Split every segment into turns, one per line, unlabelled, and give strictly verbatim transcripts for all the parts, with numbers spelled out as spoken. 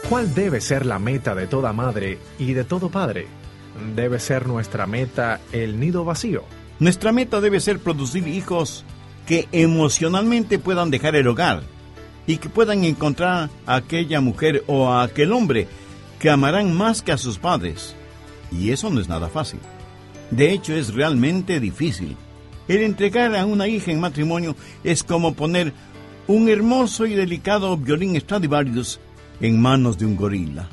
¿Cuál debe ser la meta de toda madre y de todo padre? ¿Debe ser nuestra meta el nido vacío?
Nuestra meta debe ser producir hijos que emocionalmente puedan dejar el hogar y que puedan encontrar a aquella mujer o a aquel hombre que amarán más que a sus padres. Y eso no es nada fácil. De hecho, es realmente difícil. El entregar a una hija en matrimonio es como poner un hermoso y delicado violín Stradivarius en manos de un gorila.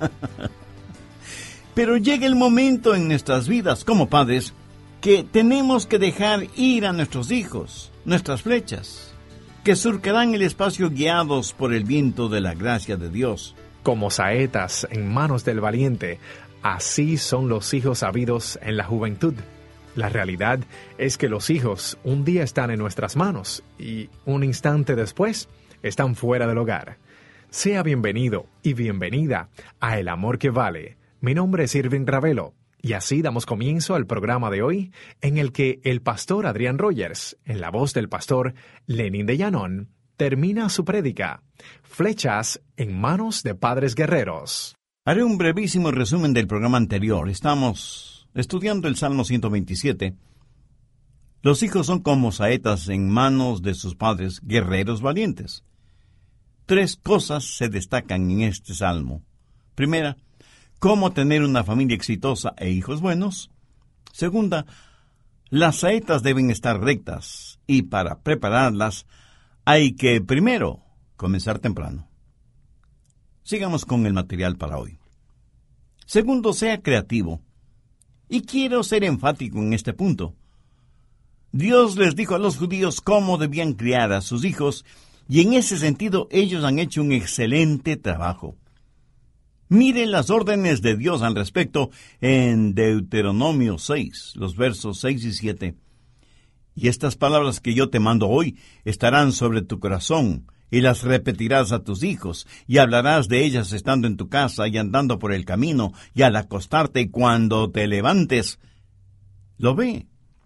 Pero llega el momento en nuestras vidas como padres que tenemos que dejar ir a nuestros hijos, nuestras flechas, que surcarán el espacio guiados por el viento de la gracia de Dios.
Como saetas en manos del valiente, así son los hijos habidos en la juventud. La realidad es que los hijos un día están en nuestras manos y un instante después están fuera del hogar. Sea bienvenido y bienvenida a El Amor que Vale. Mi nombre es Irving Ravelo y así damos comienzo al programa de hoy en el que el pastor Adrián Rogers, en la voz del pastor Lenin de Llanón, termina su prédica, Flechas en manos de padres guerreros.
Haré un brevísimo resumen del programa anterior. Estamos estudiando el Salmo ciento veintisiete. Los hijos son como saetas en manos de sus padres, guerreros valientes. Tres cosas se destacan en este salmo. Primera, cómo tener una familia exitosa e hijos buenos. Segunda, las saetas deben estar rectas y para prepararlas hay que, primero, comenzar temprano. Sigamos con el material para hoy. Segundo, sea creativo. Y quiero ser enfático en este punto. Dios les dijo a los judíos cómo debían criar a sus hijos, y en ese sentido ellos han hecho un excelente trabajo. Miren las órdenes de Dios al respecto en Deuteronomio seis, los versos seis y siete. Y estas palabras que yo te mando hoy estarán sobre tu corazón, y las repetirás a tus hijos, y hablarás de ellas estando en tu casa y andando por el camino, y al acostarte y cuando te levantes. ¿Lo ve?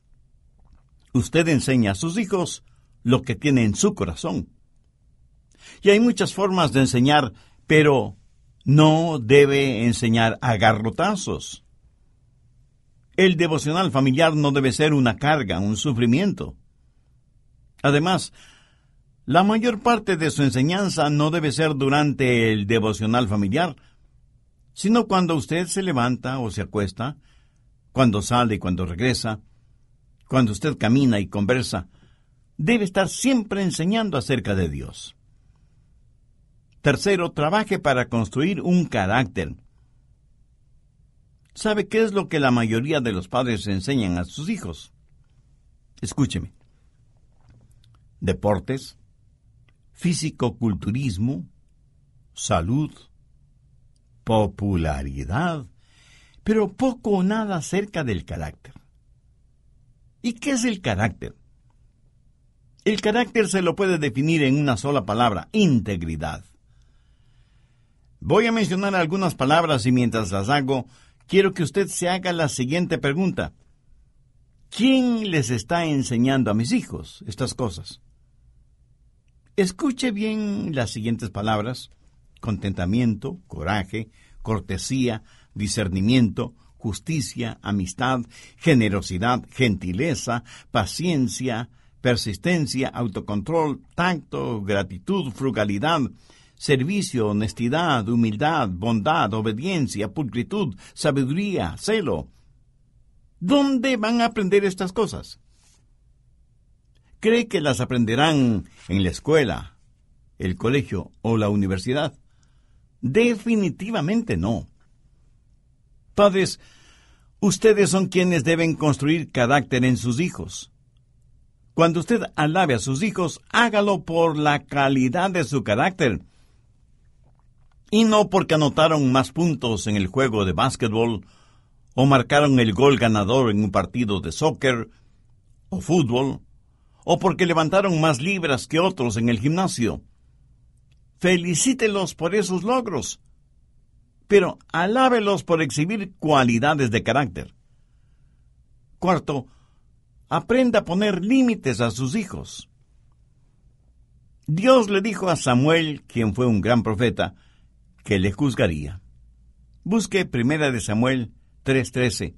Usted enseña a sus hijos lo que tiene en su corazón. Y hay muchas formas de enseñar, pero no debe enseñar a garrotazos. El devocional familiar no debe ser una carga, un sufrimiento. Además, la mayor parte de su enseñanza no debe ser durante el devocional familiar, sino cuando usted se levanta o se acuesta, cuando sale y cuando regresa, cuando usted camina y conversa. Debe estar siempre enseñando acerca de Dios. Tercero, trabaje para construir un carácter. ¿Sabe qué es lo que la mayoría de los padres enseñan a sus hijos? Escúcheme. Deportes, físico-culturismo, salud, popularidad, pero poco o nada acerca del carácter. ¿Y qué es el carácter? El carácter se lo puede definir en una sola palabra: integridad. Voy a mencionar algunas palabras y mientras las hago, quiero que usted se haga la siguiente pregunta. ¿Quién les está enseñando a mis hijos estas cosas? Escuche bien las siguientes palabras: contentamiento, coraje, cortesía, discernimiento, justicia, amistad, generosidad, gentileza, paciencia, persistencia, autocontrol, tacto, gratitud, frugalidad, servicio, honestidad, humildad, bondad, obediencia, pulcritud, sabiduría, celo. ¿Dónde van a aprender estas cosas? ¿Cree que las aprenderán en la escuela, el colegio o la universidad? Definitivamente no. Padres, ustedes son quienes deben construir carácter en sus hijos. Cuando usted alabe a sus hijos, hágalo por la calidad de su carácter, y no porque anotaron más puntos en el juego de básquetbol, o marcaron el gol ganador en un partido de soccer o fútbol, o porque levantaron más libras que otros en el gimnasio. Felicítelos por esos logros, pero alábelos por exhibir cualidades de carácter. Cuarto, aprenda a poner límites a sus hijos. Dios le dijo a Samuel, quien fue un gran profeta, que le juzgaría. Busque Primera de Samuel tres trece.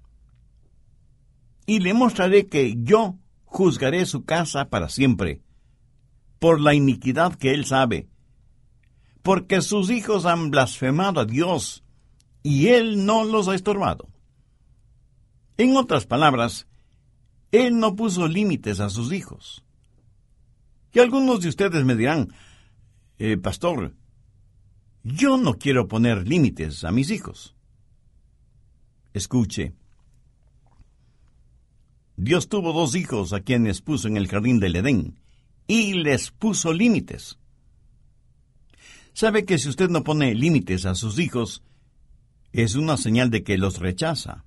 Y le mostraré que yo juzgaré su casa para siempre, por la iniquidad que él sabe, porque sus hijos han blasfemado a Dios, y él no los ha estorbado. En otras palabras, él no puso límites a sus hijos. Y algunos de ustedes me dirán, eh, pastor, yo no quiero poner límites a mis hijos. Escuche. Dios tuvo dos hijos a quienes puso en el jardín del Edén, y les puso límites. ¿Sabe que si usted no pone límites a sus hijos, es una señal de que los rechaza?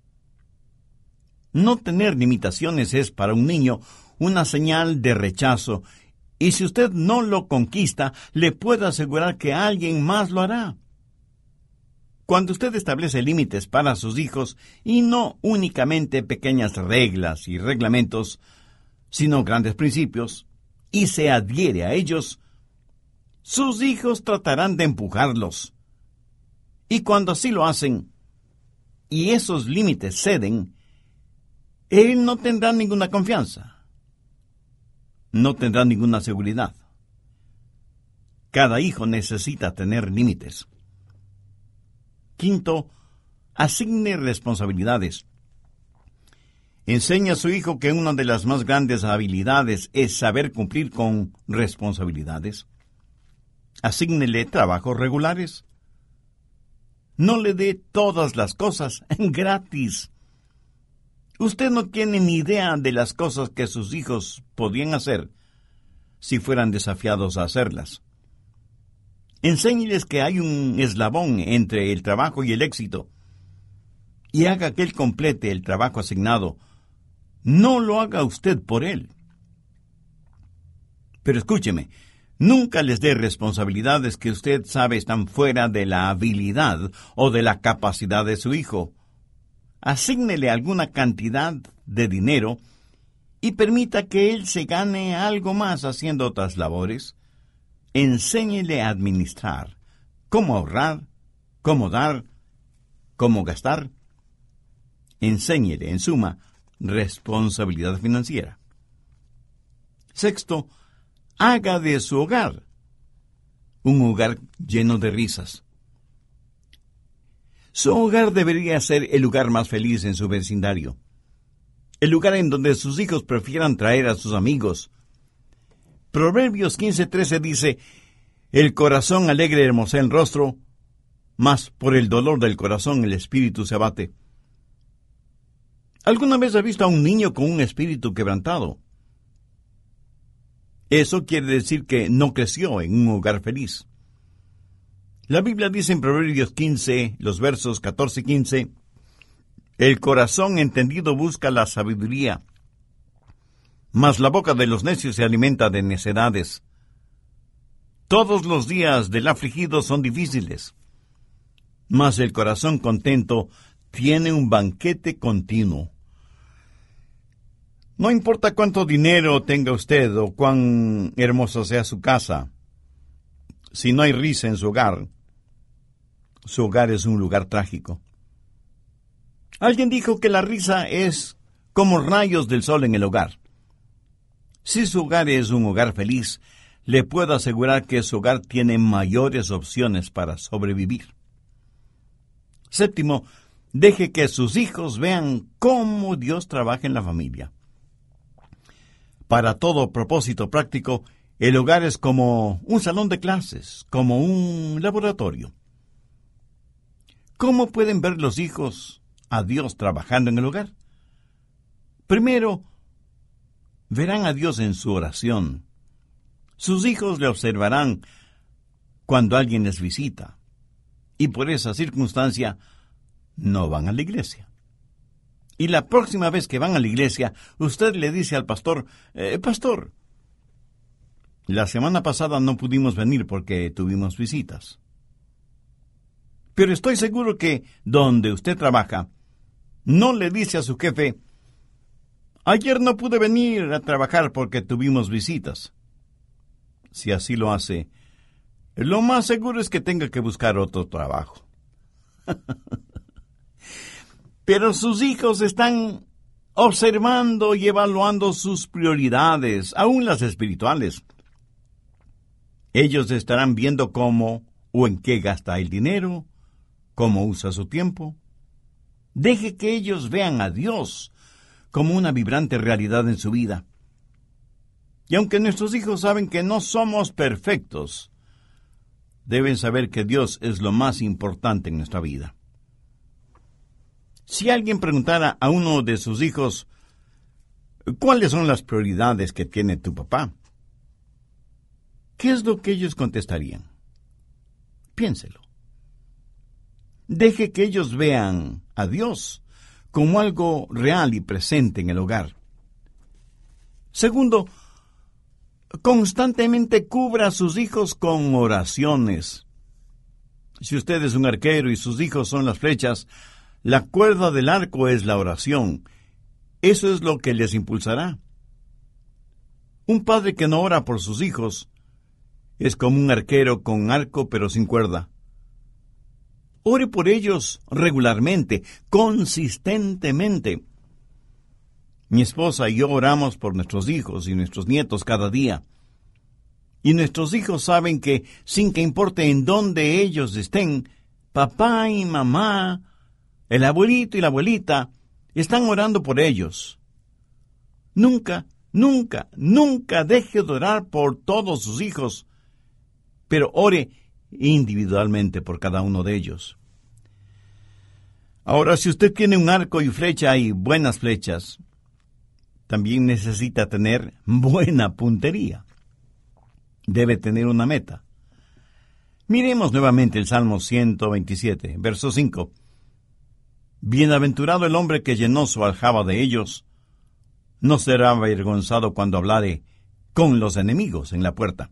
No tener limitaciones es para un niño una señal de rechazo, y si usted no lo conquista, le puedo asegurar que alguien más lo hará. Cuando usted establece límites para sus hijos, y no únicamente pequeñas reglas y reglamentos, sino grandes principios, y se adhiere a ellos, sus hijos tratarán de empujarlos. Y cuando así lo hacen, y esos límites ceden, él no tendrá ninguna confianza. No tendrá ninguna seguridad. Cada hijo necesita tener límites. Quinto, asigne responsabilidades. Enseña a su hijo que una de las más grandes habilidades es saber cumplir con responsabilidades. Asígnele trabajos regulares. No le dé todas las cosas gratis. Usted no tiene ni idea de las cosas que sus hijos podían hacer si fueran desafiados a hacerlas. Enséñeles que hay un eslabón entre el trabajo y el éxito, y haga que él complete el trabajo asignado. No lo haga usted por él. Pero escúcheme, nunca les dé responsabilidades que usted sabe están fuera de la habilidad o de la capacidad de su hijo. Asígnele alguna cantidad de dinero y permita que él se gane algo más haciendo otras labores. Enséñele a administrar, cómo ahorrar, cómo dar, cómo gastar. Enséñele, en suma, responsabilidad financiera. Sexto, haga de su hogar un hogar lleno de risas. Su hogar debería ser el lugar más feliz en su vecindario, el lugar en donde sus hijos prefieran traer a sus amigos. Proverbios quince trece dice, el corazón alegre hermosea el rostro, mas por el dolor del corazón el espíritu se abate. ¿Alguna vez ha visto a un niño con un espíritu quebrantado? Eso quiere decir que no creció en un hogar feliz. La Biblia dice en Proverbios quince, los versos catorce y quince, el corazón entendido busca la sabiduría, mas la boca de los necios se alimenta de necedades. Todos los días del afligido son difíciles, mas el corazón contento tiene un banquete continuo. No importa cuánto dinero tenga usted o cuán hermosa sea su casa, si no hay risa en su hogar, su hogar es un lugar trágico. Alguien dijo que la risa es como rayos del sol en el hogar. Si su hogar es un hogar feliz, le puedo asegurar que su hogar tiene mayores opciones para sobrevivir. Séptimo, deje que sus hijos vean cómo Dios trabaja en la familia. Para todo propósito práctico, el hogar es como un salón de clases, como un laboratorio. ¿Cómo pueden ver los hijos a Dios trabajando en el hogar? Primero, verán a Dios en su oración. Sus hijos le observarán cuando alguien les visita, y por esa circunstancia no van a la iglesia. Y la próxima vez que van a la iglesia, usted le dice al pastor, eh, Pastor, la semana pasada no pudimos venir porque tuvimos visitas. Pero estoy seguro que donde usted trabaja, no le dice a su jefe, ayer no pude venir a trabajar porque tuvimos visitas. Si así lo hace, lo más seguro es que tenga que buscar otro trabajo. Pero sus hijos están observando y evaluando sus prioridades, aún las espirituales. Ellos estarán viendo cómo o en qué gasta el dinero, cómo usa su tiempo. Deje que ellos vean a Dios como una vibrante realidad en su vida. Y aunque nuestros hijos saben que no somos perfectos, deben saber que Dios es lo más importante en nuestra vida. Si alguien preguntara a uno de sus hijos, ¿cuáles son las prioridades que tiene tu papá?, ¿qué es lo que ellos contestarían? Piénselo. Deje que ellos vean a Dios como algo real y presente en el hogar. Segundo, constantemente cubra a sus hijos con oraciones. Si usted es un arquero y sus hijos son las flechas, la cuerda del arco es la oración. Eso es lo que les impulsará. Un padre que no ora por sus hijos es como un arquero con arco pero sin cuerda. Ore por ellos regularmente, consistentemente. Mi esposa y yo oramos por nuestros hijos y nuestros nietos cada día. Y nuestros hijos saben que, sin que importe en dónde ellos estén, papá y mamá, el abuelito y la abuelita, están orando por ellos. Nunca, nunca, nunca deje de orar por todos sus hijos, pero ore individualmente por cada uno de ellos. Ahora, si usted tiene un arco y flecha y buenas flechas, también necesita tener buena puntería. Debe tener una meta. Miremos nuevamente el Salmo ciento veintisiete, verso cinco. Bienaventurado el hombre que llenó su aljaba de ellos, no será avergonzado cuando hablare con los enemigos en la puerta.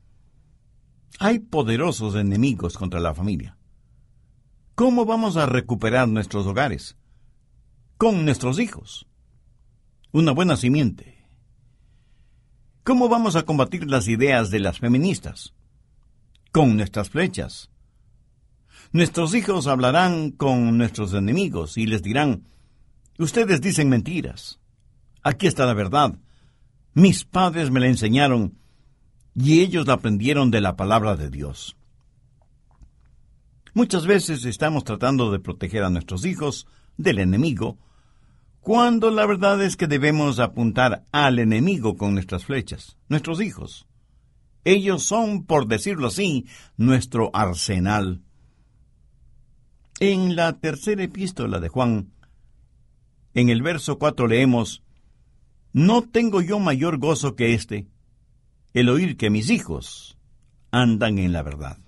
Hay poderosos enemigos contra la familia. ¿Cómo vamos a recuperar nuestros hogares? Con nuestros hijos. Una buena simiente. ¿Cómo vamos a combatir las ideas de las feministas? Con nuestras flechas. Nuestros hijos hablarán con nuestros enemigos y les dirán, ustedes dicen mentiras. Aquí está la verdad. Mis padres me la enseñaron y ellos la aprendieron de la palabra de Dios. Muchas veces estamos tratando de proteger a nuestros hijos del enemigo, cuando la verdad es que debemos apuntar al enemigo con nuestras flechas, nuestros hijos. Ellos son, por decirlo así, nuestro arsenal. En la tercera epístola de Juan, en el verso cuatro leemos, no tengo yo mayor gozo que este, el oír que mis hijos andan en la verdad.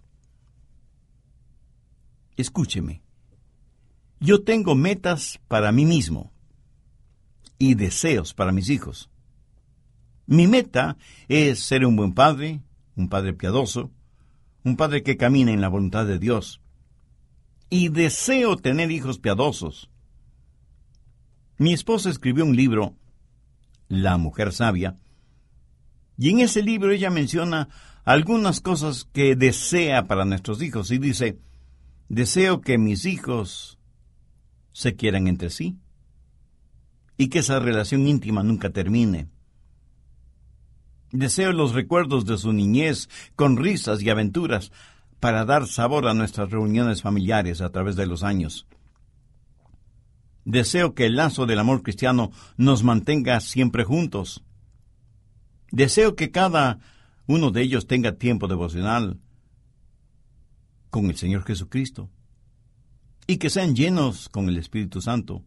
Escúcheme, yo tengo metas para mí mismo y deseos para mis hijos. Mi meta es ser un buen padre, un padre piadoso, un padre que camina en la voluntad de Dios. Y deseo tener hijos piadosos. Mi esposa escribió un libro, La Mujer Sabia, y en ese libro ella menciona algunas cosas que desea para nuestros hijos y dice, deseo que mis hijos se quieran entre sí y que esa relación íntima nunca termine. Deseo los recuerdos de su niñez con risas y aventuras para dar sabor a nuestras reuniones familiares a través de los años. Deseo que el lazo del amor cristiano nos mantenga siempre juntos. Deseo que cada uno de ellos tenga tiempo devocional con el Señor Jesucristo y que sean llenos con el Espíritu Santo.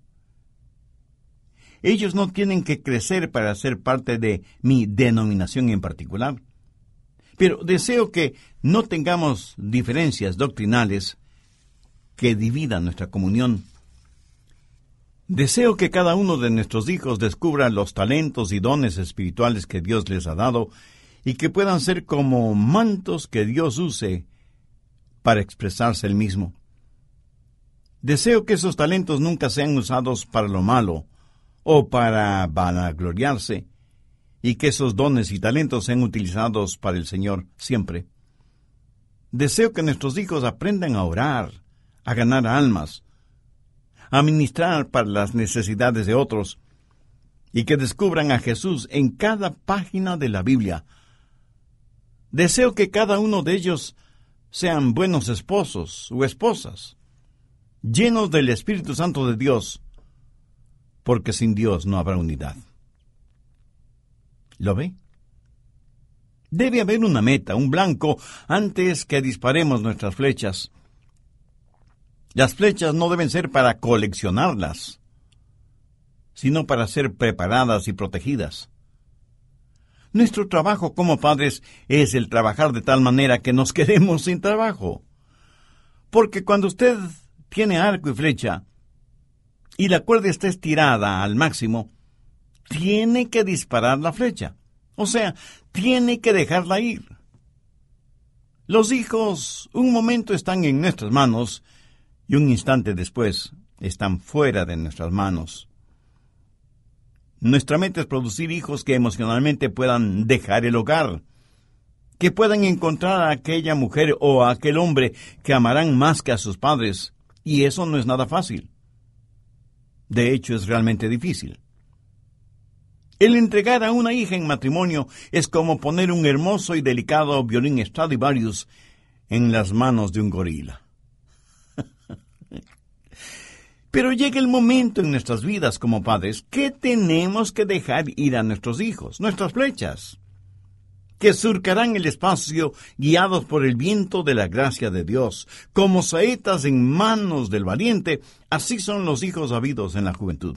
Ellos no tienen que crecer para ser parte de mi denominación en particular, pero deseo que no tengamos diferencias doctrinales que dividan nuestra comunión. Deseo que cada uno de nuestros hijos descubra los talentos y dones espirituales que Dios les ha dado y que puedan ser como mantos que Dios use para expresarse Él mismo. Deseo que esos talentos nunca sean usados para lo malo o para vanagloriarse, y que esos dones y talentos sean utilizados para el Señor siempre. Deseo que nuestros hijos aprendan a orar, a ganar almas, a ministrar para las necesidades de otros, y que descubran a Jesús en cada página de la Biblia. Deseo que cada uno de ellos sean buenos esposos o esposas, llenos del Espíritu Santo de Dios, porque sin Dios no habrá unidad. ¿Lo ve? Debe haber una meta, un blanco, antes que disparemos nuestras flechas. Las flechas no deben ser para coleccionarlas, sino para ser preparadas y protegidas. Nuestro trabajo como padres es el trabajar de tal manera que nos quedemos sin trabajo. Porque cuando usted tiene arco y flecha, y la cuerda está estirada al máximo, tiene que disparar la flecha. O sea, tiene que dejarla ir. Los hijos un momento están en nuestras manos y un instante después están fuera de nuestras manos. Nuestra meta es producir hijos que emocionalmente puedan dejar el hogar, que puedan encontrar a aquella mujer o a aquel hombre que amarán más que a sus padres, y eso no es nada fácil. De hecho, es realmente difícil. El entregar a una hija en matrimonio es como poner un hermoso y delicado violín Stradivarius en las manos de un gorila. Pero llega el momento en nuestras vidas como padres que tenemos que dejar ir a nuestros hijos, nuestras flechas, que surcarán el espacio guiados por el viento de la gracia de Dios. Como saetas en manos del valiente, así son los hijos habidos en la juventud.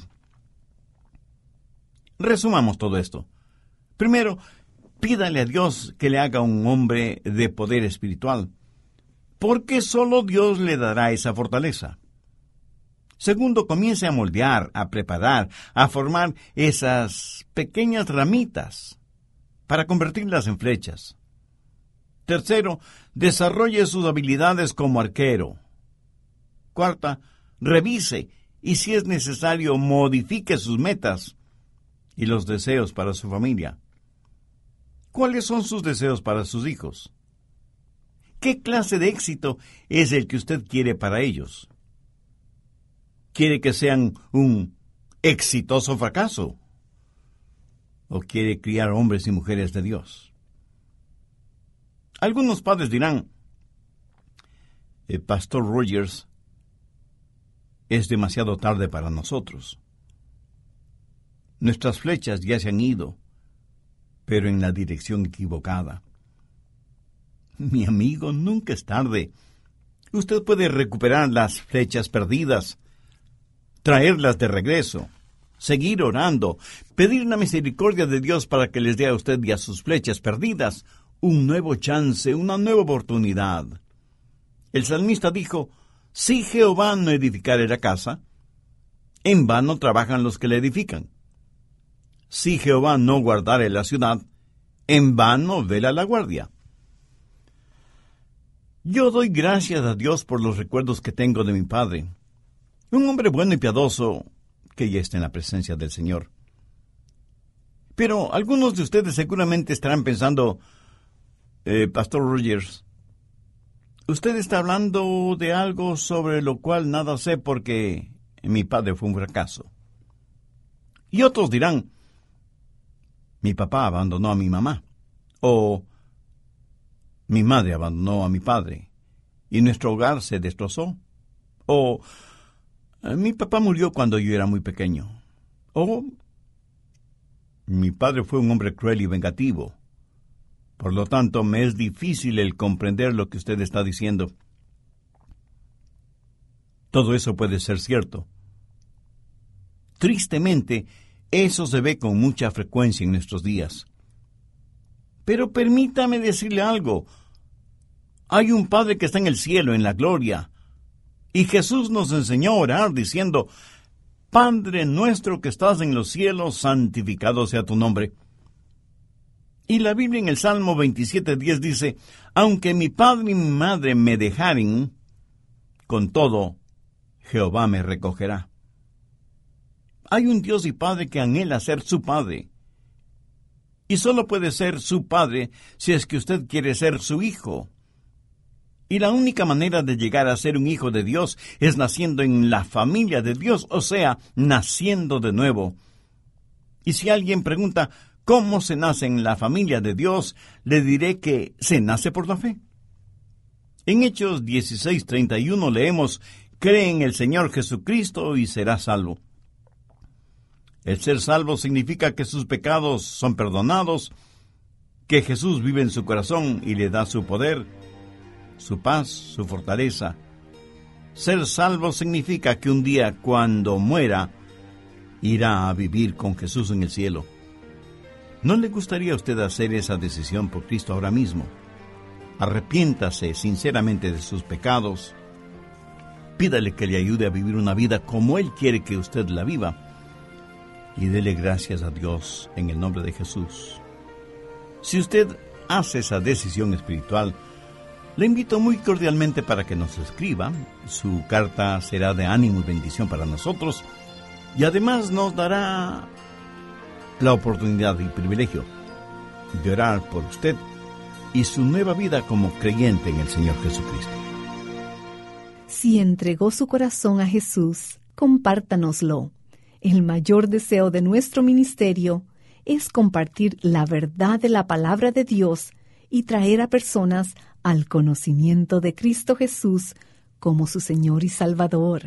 Resumamos todo esto. Primero, pídale a Dios que le haga un hombre de poder espiritual, porque solo Dios le dará esa fortaleza. Segundo, comience a moldear, a preparar, a formar esas pequeñas ramitas para convertirlas en flechas. Tercero, desarrolle sus habilidades como arquero. Cuarta, revise y, si es necesario, modifique sus metas y los deseos para su familia. ¿Cuáles son sus deseos para sus hijos? ¿Qué clase de éxito es el que usted quiere para ellos? ¿Quiere que sean un exitoso fracaso? ¿O quiere criar hombres y mujeres de Dios? Algunos padres dirán, el Pastor Rogers, es demasiado tarde para nosotros. Nuestras flechas ya se han ido, pero en la dirección equivocada. Mi amigo, nunca es tarde. Usted puede recuperar las flechas perdidas, traerlas de regreso, seguir orando, pedir la misericordia de Dios para que les dé a usted y a sus flechas perdidas un nuevo chance, una nueva oportunidad. El salmista dijo, si Jehová no edificare la casa, en vano trabajan los que la edifican. Si Jehová no guardare la ciudad, en vano vela la guardia. Yo doy gracias a Dios por los recuerdos que tengo de mi padre, un hombre bueno y piadoso que ya está en la presencia del Señor. Pero algunos de ustedes seguramente estarán pensando, eh, Pastor Rogers, usted está hablando de algo sobre lo cual nada sé porque mi padre fue un fracaso. Y otros dirán, mi papá abandonó a mi mamá, o mi madre abandonó a mi padre, y nuestro hogar se destrozó, o mi papá murió cuando yo era muy pequeño, o mi padre fue un hombre cruel y vengativo. Por lo tanto, me es difícil el comprender lo que usted está diciendo. Todo eso puede ser cierto. Tristemente, eso se ve con mucha frecuencia en nuestros días. Pero permítame decirle algo. Hay un Padre que está en el cielo, en la gloria. Y Jesús nos enseñó a orar diciendo, Padre nuestro que estás en los cielos, santificado sea tu nombre. Y la Biblia en el Salmo veintisiete diez dice, aunque mi padre y mi madre me dejaren, con todo, Jehová me recogerá. Hay un Dios y Padre que anhela ser su Padre. Y solo puede ser su Padre si es que usted quiere ser su hijo. Y la única manera de llegar a ser un hijo de Dios es naciendo en la familia de Dios, o sea, naciendo de nuevo. Y si alguien pregunta cómo se nace en la familia de Dios, le diré que se nace por la fe. En Hechos dieciséis treinta y uno leemos: cree en el Señor Jesucristo y serás salvo. El ser salvo significa que sus pecados son perdonados, que Jesús vive en su corazón y le da su poder, su paz, su fortaleza. Ser salvo significa que un día, cuando muera, irá a vivir con Jesús en el cielo. ¿No le gustaría a usted hacer esa decisión por Cristo ahora mismo? Arrepiéntase sinceramente de sus pecados. Pídale que le ayude a vivir una vida como Él quiere que usted la viva. Y dele gracias a Dios en el nombre de Jesús. Si usted hace esa decisión espiritual, le invito muy cordialmente para que nos escriba. Su carta será de ánimo y bendición para nosotros, y además nos dará la oportunidad y privilegio de orar por usted y su nueva vida como creyente en el Señor Jesucristo.
Si entregó su corazón a Jesús, compártanoslo. El mayor deseo de nuestro ministerio es compartir la verdad de la palabra de Dios y traer a personas al conocimiento de Cristo Jesús como su Señor y Salvador.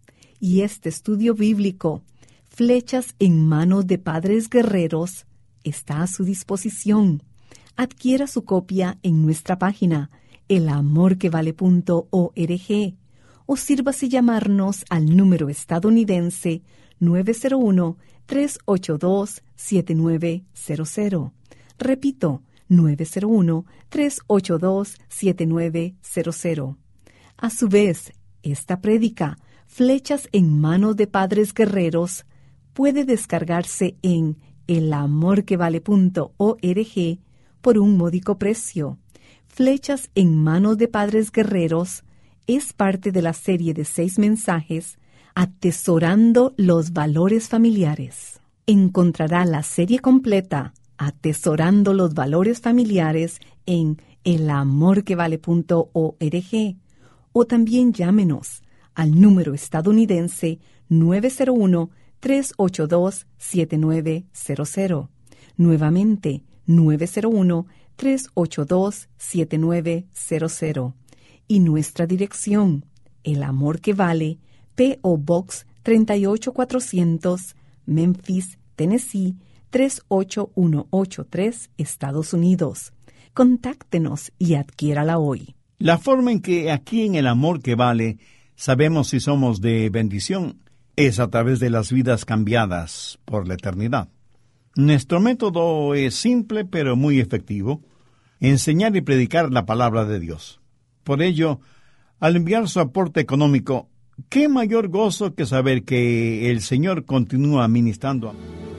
Y este estudio bíblico, Flechas en manos de padres guerreros, está a su disposición. Adquiera su copia en nuestra página el amor que vale punto org o sírvase llamarnos al número estadounidense nueve cero uno, tres ocho dos, siete nueve cero cero. Repito, nueve cero uno, tres ocho dos, siete nueve cero cero. A su vez, esta prédica, Flechas en manos de padres guerreros, puede descargarse en el amor que vale punto org por un módico precio. Flechas en manos de padres guerreros es parte de la serie de seis mensajes Atesorando los valores familiares. Encontrará la serie completa Atesorando los valores familiares en el amor que vale punto org o también llámenos al número estadounidense nueve cero uno, tres ocho dos, siete nueve cero cero. Nuevamente, nueve cero uno, tres ocho dos, siete nueve cero cero. Y nuestra dirección, El Amor que Vale, P O Box treinta y ocho cuatrocientos, Memphis, Tennessee, tres ocho uno ocho tres, Estados Unidos. Contáctenos y adquiérala hoy.
La forma en que aquí en El Amor que Vale sabemos si somos de bendición es a través de las vidas cambiadas por la eternidad. Nuestro método es simple pero muy efectivo: enseñar y predicar la palabra de Dios. Por ello, al enviar su aporte económico, ¿qué mayor gozo que saber que el Señor continúa ministrando?